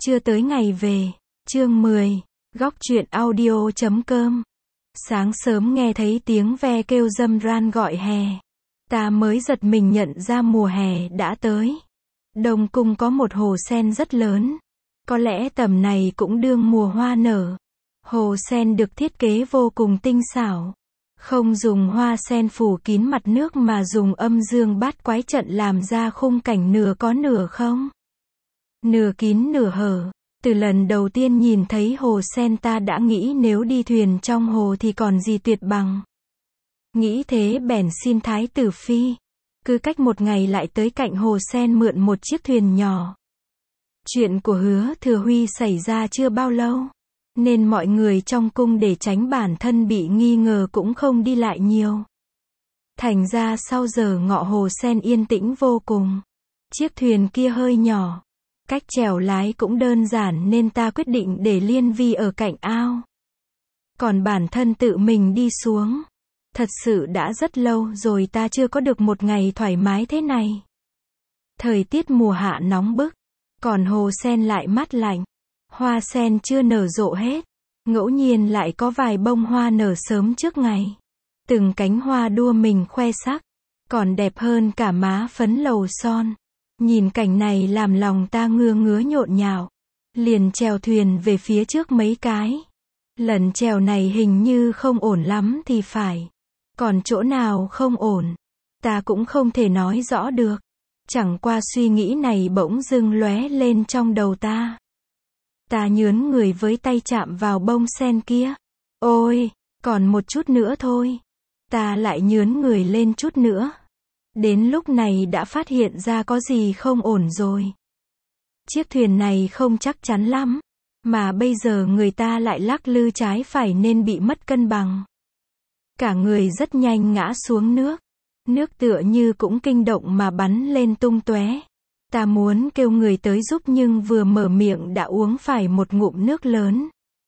Chưa tới ngày về. Chương 10. Góc truyện audio.com. Sáng sớm nghe thấy tiếng ve kêu râm ran gọi hè. Ta mới giật mình nhận ra mùa hè đã tới. Đông Cung có một hồ sen rất lớn. Có lẽ tầm này cũng đương mùa hoa nở. Hồ sen được thiết kế vô cùng tinh xảo. Không dùng hoa sen phủ kín mặt nước mà dùng âm dương bát quái trận làm ra khung cảnh nửa có nửa không. Nửa kín nửa hở. Từ lần đầu tiên nhìn thấy hồ sen ta đã nghĩ nếu đi thuyền trong hồ thì còn gì tuyệt bằng. Nghĩ thế bèn xin Thái tử Phi. Cứ cách một ngày lại tới cạnh hồ sen mượn một chiếc thuyền nhỏ. Chuyện của Hứa Thừa Huy xảy ra chưa bao lâu. Nên mọi người trong cung để tránh bản thân bị nghi ngờ cũng không đi lại nhiều. Thành ra sau giờ ngọ hồ sen yên tĩnh vô cùng. Chiếc thuyền kia hơi nhỏ. Cách chèo lái cũng đơn giản nên ta quyết định để Liên Vi ở cạnh ao. Còn bản thân tự mình đi xuống. Thật sự đã rất lâu rồi ta chưa có được một ngày thoải mái thế này. Thời tiết mùa hạ nóng bức. Còn hồ sen lại mát lạnh. Hoa sen chưa nở rộ hết. Ngẫu nhiên lại có vài bông hoa nở sớm trước ngày. Từng cánh hoa đua mình khoe sắc. Còn đẹp hơn cả má phấn lầu son. Nhìn cảnh này làm lòng ta ngứa ngứa nhộn nhạo. Liền chèo thuyền về phía trước mấy cái. Lần chèo này hình như không ổn lắm thì phải. Còn chỗ nào không ổn, ta cũng không thể nói rõ được. Chẳng qua suy nghĩ này bỗng dưng lóe lên trong đầu ta. Ta nhướn người với tay chạm vào bông sen kia. Ôi, còn một chút nữa thôi. Ta lại nhướn người lên chút nữa. Đến lúc này đã phát hiện ra có gì không ổn rồi. Chiếc thuyền này không chắc chắn lắm. Mà bây giờ người ta lại lắc lư trái phải nên bị mất cân bằng. Cả người rất nhanh ngã xuống nước. Nước tựa như cũng kinh động mà bắn lên tung tóe. Ta muốn kêu người tới giúp nhưng vừa mở miệng đã uống phải một ngụm nước lớn.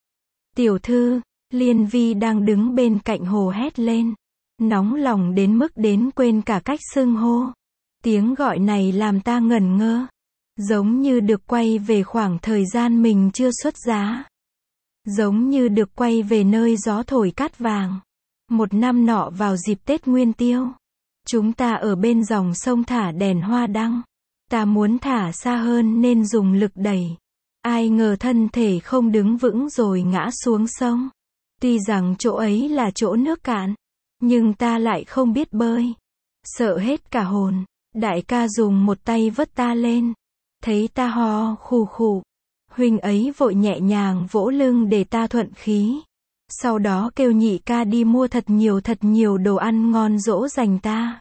Tiểu thư, Liên Vi đang đứng bên cạnh hồ hét lên. Nóng lòng đến mức đến quên cả cách xưng hô. Tiếng gọi này làm ta ngẩn ngơ. Giống như được quay về khoảng thời gian mình chưa xuất giá. Giống như được quay về nơi gió thổi cát vàng. Một năm nọ vào dịp Tết Nguyên Tiêu. Chúng ta ở bên dòng sông thả đèn hoa đăng. Ta muốn thả xa hơn nên dùng lực đẩy. Ai ngờ thân thể không đứng vững rồi ngã xuống sông. Tuy rằng chỗ ấy là chỗ nước cạn. Nhưng ta lại không biết bơi. Sợ hết cả hồn. Đại ca dùng một tay vớt ta lên. Thấy ta ho khù khụ. Huynh ấy vội nhẹ nhàng vỗ lưng để ta thuận khí. Sau đó kêu nhị ca đi mua thật nhiều đồ ăn ngon dỗ dành ta.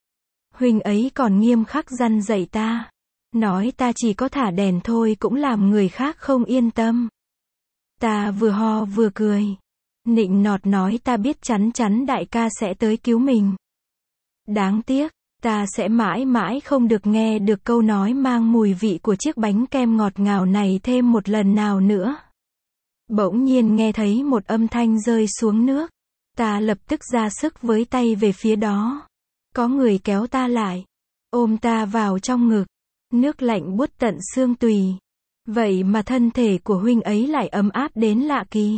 Huynh ấy còn nghiêm khắc răn dạy ta. Nói ta chỉ có thả đèn thôi cũng làm người khác không yên tâm. Ta vừa ho vừa cười. Nịnh nọt nói ta biết chắn chắn đại ca sẽ tới cứu mình. Đáng tiếc, ta sẽ mãi mãi không được nghe được câu nói mang mùi vị của chiếc bánh kem ngọt ngào này thêm một lần nào nữa. Bỗng nhiên nghe thấy một âm thanh rơi xuống nước. Ta lập tức ra sức với tay về phía đó. Có người kéo ta lại. Ôm ta vào trong ngực. Nước lạnh buốt tận xương tùy. Vậy mà thân thể của huynh ấy lại ấm áp đến lạ kỳ.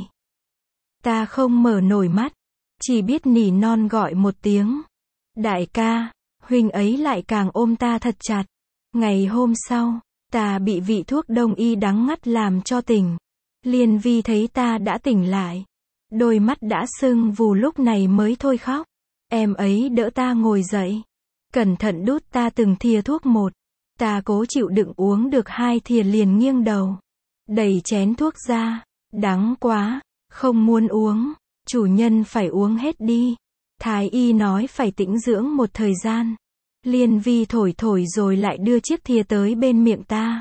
Ta không mở nổi mắt. Chỉ biết nỉ non gọi một tiếng. Đại ca, huynh ấy lại càng ôm ta thật chặt. Ngày hôm sau, ta bị vị thuốc đông y đắng ngắt làm cho tỉnh. Liên Vi thấy ta đã tỉnh lại. Đôi mắt đã sưng vù lúc này mới thôi khóc. Em ấy đỡ ta ngồi dậy. Cẩn thận đút ta từng thìa thuốc một. Ta cố chịu đựng uống được 2 thìa liền nghiêng đầu. Đẩy chén thuốc ra. Đắng quá. Không muốn uống. Chủ nhân phải uống hết đi. Thái y nói phải tĩnh dưỡng một thời gian. Liên Vi thổi thổi rồi lại đưa chiếc thìa tới bên miệng ta.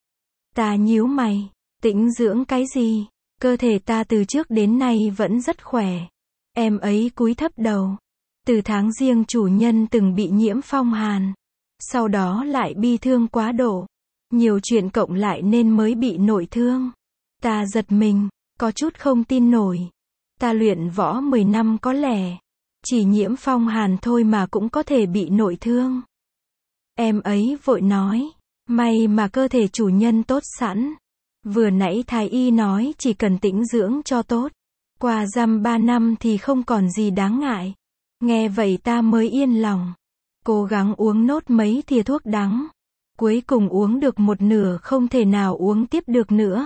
Ta nhíu mày. Tĩnh dưỡng cái gì? Cơ thể ta từ trước đến nay vẫn rất khỏe. Em ấy cúi thấp đầu. Từ tháng Giêng chủ nhân từng bị nhiễm phong hàn. Sau đó lại bi thương quá độ. Nhiều chuyện cộng lại nên mới bị nội thương. Ta giật mình, có chút không tin nổi. Ta luyện võ 10 năm có lẽ. Chỉ nhiễm phong hàn thôi mà cũng có thể bị nội thương. Em ấy vội nói. May mà cơ thể chủ nhân tốt sẵn. Vừa nãy thái y nói chỉ cần tĩnh dưỡng cho tốt. Qua dăm 3 năm thì không còn gì đáng ngại. Nghe vậy ta mới yên lòng. Cố gắng uống nốt mấy thìa thuốc đắng. Cuối cùng uống được một nửa không thể nào uống tiếp được nữa.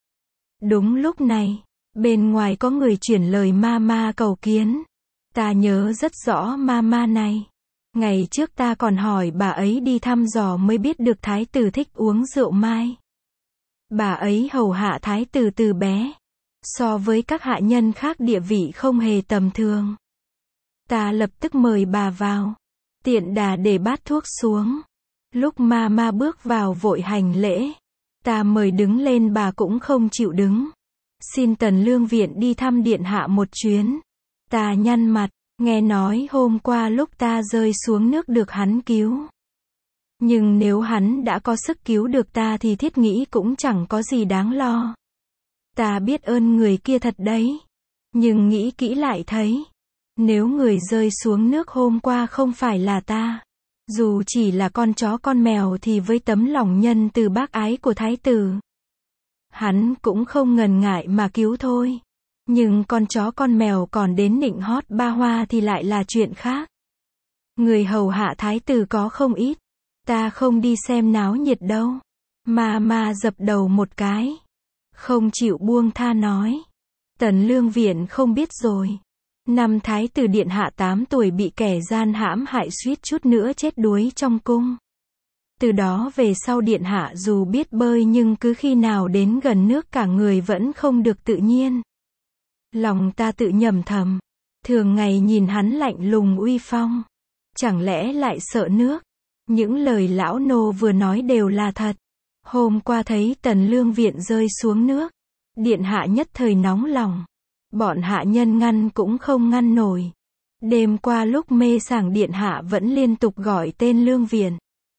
Đúng lúc này, bên ngoài có người chuyển lời mama cầu kiến. Ta nhớ rất rõ mama này. Ngày trước ta còn hỏi bà ấy đi thăm dò mới biết được thái tử thích uống rượu mai. Bà ấy hầu hạ thái tử từ bé. So với các hạ nhân khác địa vị không hề tầm thường. Ta lập tức mời bà vào. Tiện đà để bát thuốc xuống. Lúc mama bước vào vội hành lễ. Ta mời đứng lên bà cũng không chịu đứng. Xin Tần Lương Viện đi thăm điện hạ một chuyến. Ta nhăn mặt, nghe nói hôm qua lúc ta rơi xuống nước được hắn cứu. Nhưng nếu hắn đã có sức cứu được ta thì thiết nghĩ cũng chẳng có gì đáng lo. Ta biết ơn người kia thật đấy. Nhưng nghĩ kỹ lại thấy. Nếu người rơi xuống nước hôm qua không phải là ta. Dù chỉ là con chó con mèo thì với tấm lòng nhân từ bác ái của thái tử. Hắn cũng không ngần ngại mà cứu thôi. Nhưng con chó con mèo còn đến nịnh hót ba hoa thì lại là chuyện khác. Người hầu hạ thái tử có không ít. Ta không đi xem náo nhiệt đâu. Mà dập đầu một cái. Không chịu buông tha nói. Tần Lương Viện không biết rồi. Năm thái tử điện hạ 8 tuổi bị kẻ gian hãm hại suýt chút nữa chết đuối trong cung. Từ đó về sau điện hạ dù biết bơi nhưng cứ khi nào đến gần nước cả người vẫn không được tự nhiên. Lòng ta tự nhẩm thầm. Thường ngày nhìn hắn lạnh lùng uy phong. Chẳng lẽ lại sợ nước? Những lời lão nô vừa nói đều là thật. Hôm qua thấy Tần Lương Viện rơi xuống nước. Điện hạ nhất thời nóng lòng. Bọn hạ nhân ngăn cũng không ngăn nổi. Đêm qua lúc mê sảng điện hạ vẫn liên tục gọi tên Lương Viện.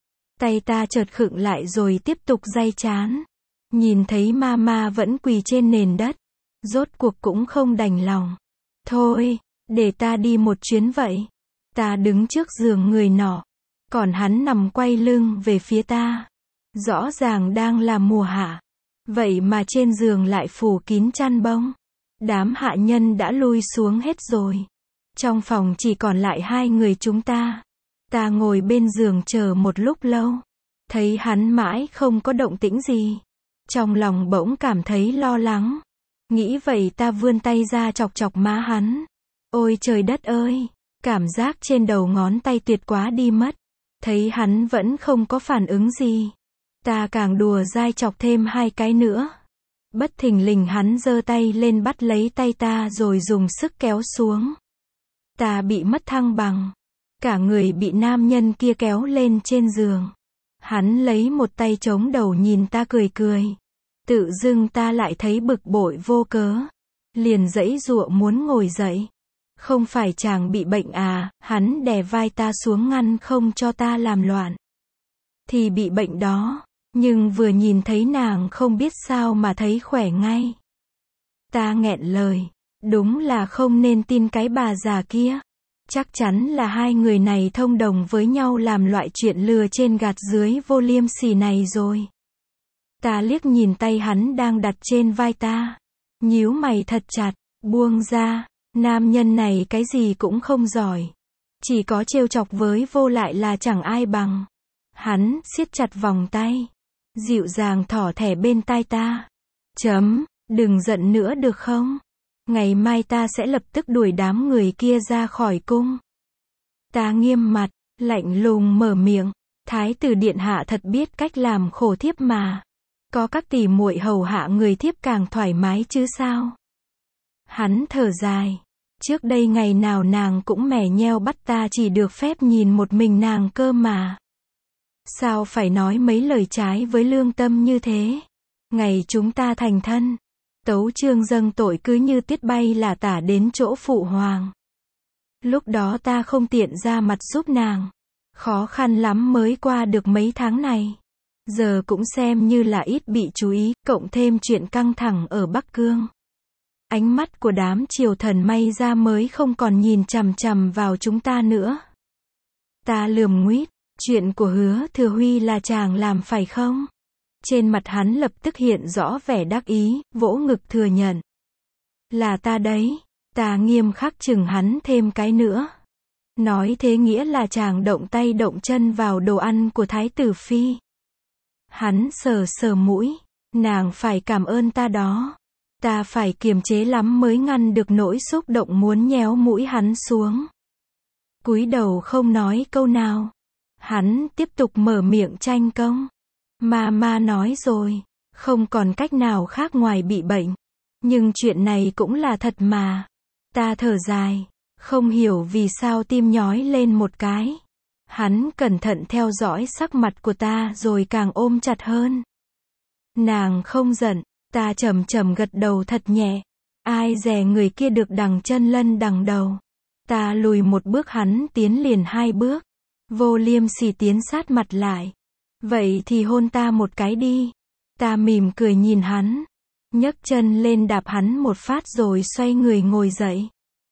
Tay ta chợt khựng lại rồi tiếp tục day chán. Nhìn thấy mama vẫn quỳ trên nền đất. Rốt cuộc cũng không đành lòng. Thôi, để ta đi một chuyến vậy. Ta đứng trước giường người nọ. Còn hắn nằm quay lưng về phía ta. Rõ ràng đang là mùa hạ. Vậy mà trên giường lại phủ kín chăn bông. Đám hạ nhân đã lui xuống hết rồi. Trong phòng chỉ còn lại 2 người chúng ta. Ta ngồi bên giường chờ một lúc lâu. Thấy hắn mãi không có động tĩnh gì. Trong lòng bỗng cảm thấy lo lắng. Nghĩ vậy ta vươn tay ra chọc chọc má hắn. Ôi trời đất ơi! Cảm giác trên đầu ngón tay tuyệt quá đi mất. Thấy hắn vẫn không có phản ứng gì. Ta càng đùa dai chọc thêm 2 cái nữa. Bất thình lình hắn giơ tay lên bắt lấy tay ta rồi dùng sức kéo xuống. Ta bị mất thăng bằng. Cả người bị nam nhân kia kéo lên trên giường. Hắn lấy một tay chống đầu nhìn ta cười cười. Tự dưng ta lại thấy bực bội vô cớ. Liền giãy giụa muốn ngồi dậy. Không phải chàng bị bệnh à? Hắn đè vai ta xuống ngăn không cho ta làm loạn. Thì bị bệnh đó. Nhưng vừa nhìn thấy nàng không biết sao mà thấy khỏe ngay. Ta nghẹn lời. Đúng là không nên tin cái bà già kia. Chắc chắn là 2 người này thông đồng với nhau làm loại chuyện lừa trên gạt dưới vô liêm sỉ này rồi. Ta liếc nhìn tay hắn đang đặt trên vai ta. Nhíu mày thật chặt, buông ra. Nam nhân này cái gì cũng không giỏi. Chỉ có trêu chọc với vô lại là chẳng ai bằng. Hắn siết chặt vòng tay. Dịu dàng thỏ thẻ bên tai ta. Đừng giận nữa được không? Ngày mai ta sẽ lập tức đuổi đám người kia ra khỏi cung. Ta nghiêm mặt, lạnh lùng mở miệng. Thái tử điện hạ thật biết cách làm khổ thiếp mà. Có các tỷ muội hầu hạ người thiếp càng thoải mái chứ sao? Hắn thở dài. Trước đây ngày nào nàng cũng mè nheo bắt ta chỉ được phép nhìn một mình nàng cơ mà. Sao phải nói mấy lời trái với lương tâm như thế? Ngày chúng ta thành thân, tấu chương dâng tội cứ như tuyết bay là tả đến chỗ phụ hoàng. Lúc đó ta không tiện ra mặt giúp nàng. Khó khăn lắm mới qua được mấy tháng này. Giờ cũng xem như là ít bị chú ý, cộng thêm chuyện căng thẳng ở Bắc Cương. Ánh mắt của đám triều thần may ra mới không còn nhìn chằm chằm vào chúng ta nữa. Ta lườm nguýt, chuyện của Hứa Thừa Huy là chàng làm phải không? Trên mặt hắn lập tức hiện rõ vẻ đắc ý, vỗ ngực thừa nhận. Là ta đấy. Ta nghiêm khắc chừng hắn thêm cái nữa. Nói thế nghĩa là chàng động tay động chân vào đồ ăn của Thái tử Phi. Hắn sờ sờ mũi. Nàng phải cảm ơn ta đó. Ta phải kiềm chế lắm mới ngăn được nỗi xúc động muốn nhéo mũi hắn xuống. Cúi đầu không nói câu nào. Hắn tiếp tục mở miệng tranh công. Mama nói rồi, không còn cách nào khác ngoài bị bệnh. Nhưng chuyện này cũng là thật mà. Ta thở dài, không hiểu vì sao tim nhói lên một cái. Hắn cẩn thận theo dõi sắc mặt của ta rồi càng ôm chặt hơn. Nàng không giận, ta chậm chậm gật đầu thật nhẹ. Ai dè người kia được đằng chân lân đằng đầu. Ta lùi một bước hắn tiến liền 2 bước. Vô liêm sỉ tiến sát mặt lại. Vậy thì hôn ta một cái đi. Ta mỉm cười nhìn hắn. Nhấc chân lên đạp hắn một phát rồi xoay người ngồi dậy.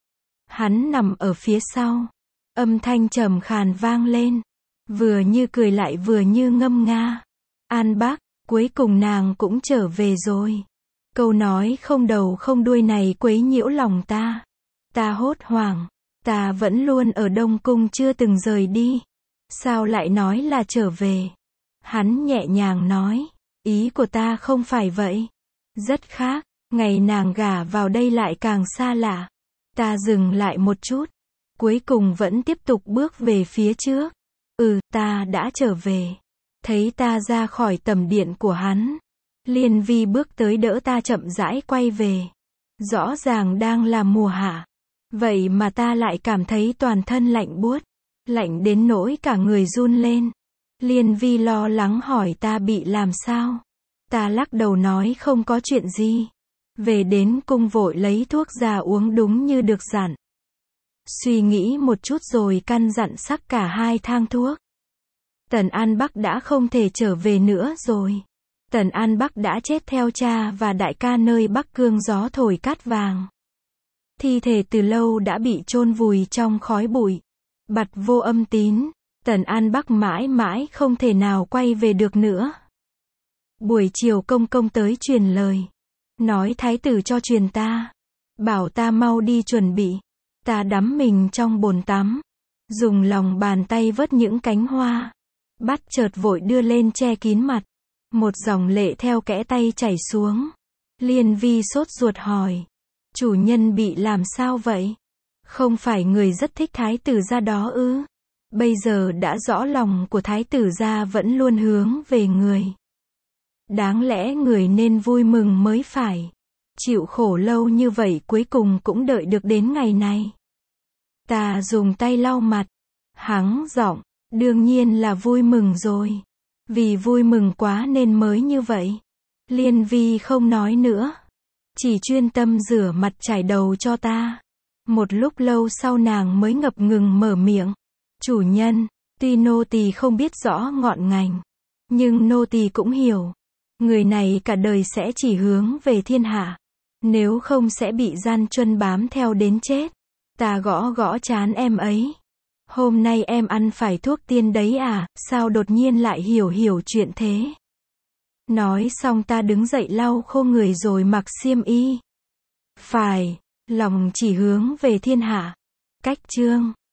Hắn nằm ở phía sau. Âm thanh trầm khàn vang lên. Vừa như cười lại vừa như ngâm nga. An bác, cuối cùng nàng cũng trở về rồi. Câu nói không đầu không đuôi này quấy nhiễu lòng ta. Ta hốt hoảng. Ta vẫn luôn ở Đông Cung chưa từng rời đi. Sao lại nói là trở về? Hắn nhẹ nhàng nói. Ý của ta không phải vậy. Rất khác. Ngày nàng gả vào đây lại càng xa lạ. Ta dừng lại một chút. Cuối cùng vẫn tiếp tục bước về phía trước. Ta đã trở về. Thấy ta ra khỏi tầm điện của hắn. Liên Vi bước tới đỡ ta chậm rãi quay về. Rõ ràng đang là mùa hạ. Vậy mà ta lại cảm thấy toàn thân lạnh buốt. Lạnh đến nỗi cả người run lên. Liên Vi lo lắng hỏi ta bị làm sao. Ta lắc đầu nói không có chuyện gì. Về đến cung vội lấy thuốc ra uống đúng như được dặn. Suy nghĩ một chút rồi căn dặn sắc cả 2 thang thuốc. Tần An Bắc đã không thể trở về nữa rồi. Tần An Bắc đã chết theo cha và đại ca nơi Bắc Cương gió thổi cát vàng. Thi thể từ lâu đã bị chôn vùi trong khói bụi. Bặt vô âm tín. Tần An Bắc mãi mãi không thể nào quay về được nữa. Buổi chiều công công tới truyền lời. Nói thái tử cho truyền ta. Bảo ta mau đi chuẩn bị. Ta đắm mình trong bồn tắm. Dùng lòng bàn tay vớt những cánh hoa. Bắt chợt vội đưa lên che kín mặt. Một dòng lệ theo kẽ tay chảy xuống. Liên Vi sốt ruột hỏi. Chủ nhân bị làm sao vậy? Không phải người rất thích thái tử gia đó ư? Bây giờ đã rõ lòng của thái tử gia vẫn luôn hướng về người. Đáng lẽ người nên vui mừng mới phải. Chịu khổ lâu như vậy cuối cùng cũng đợi được đến ngày này. Ta dùng tay lau mặt. Hắng giọng. Đương nhiên là vui mừng rồi. Vì vui mừng quá nên mới như vậy. Liên Vi không nói nữa. Chỉ chuyên tâm rửa mặt chải đầu cho ta. Một lúc lâu sau nàng mới ngập ngừng mở miệng. Chủ nhân, tuy nô tỳ không biết rõ ngọn ngành. Nhưng nô tỳ cũng hiểu. Người này cả đời sẽ chỉ hướng về thiên hạ. Nếu không sẽ bị gian truân bám theo đến chết. Ta gõ gõ trán em ấy. Hôm nay em ăn phải thuốc tiên đấy à, sao đột nhiên lại hiểu chuyện thế? Nói xong ta đứng dậy lau khô người rồi mặc xiêm y. Phải, lòng chỉ hướng về thiên hạ. Cách chương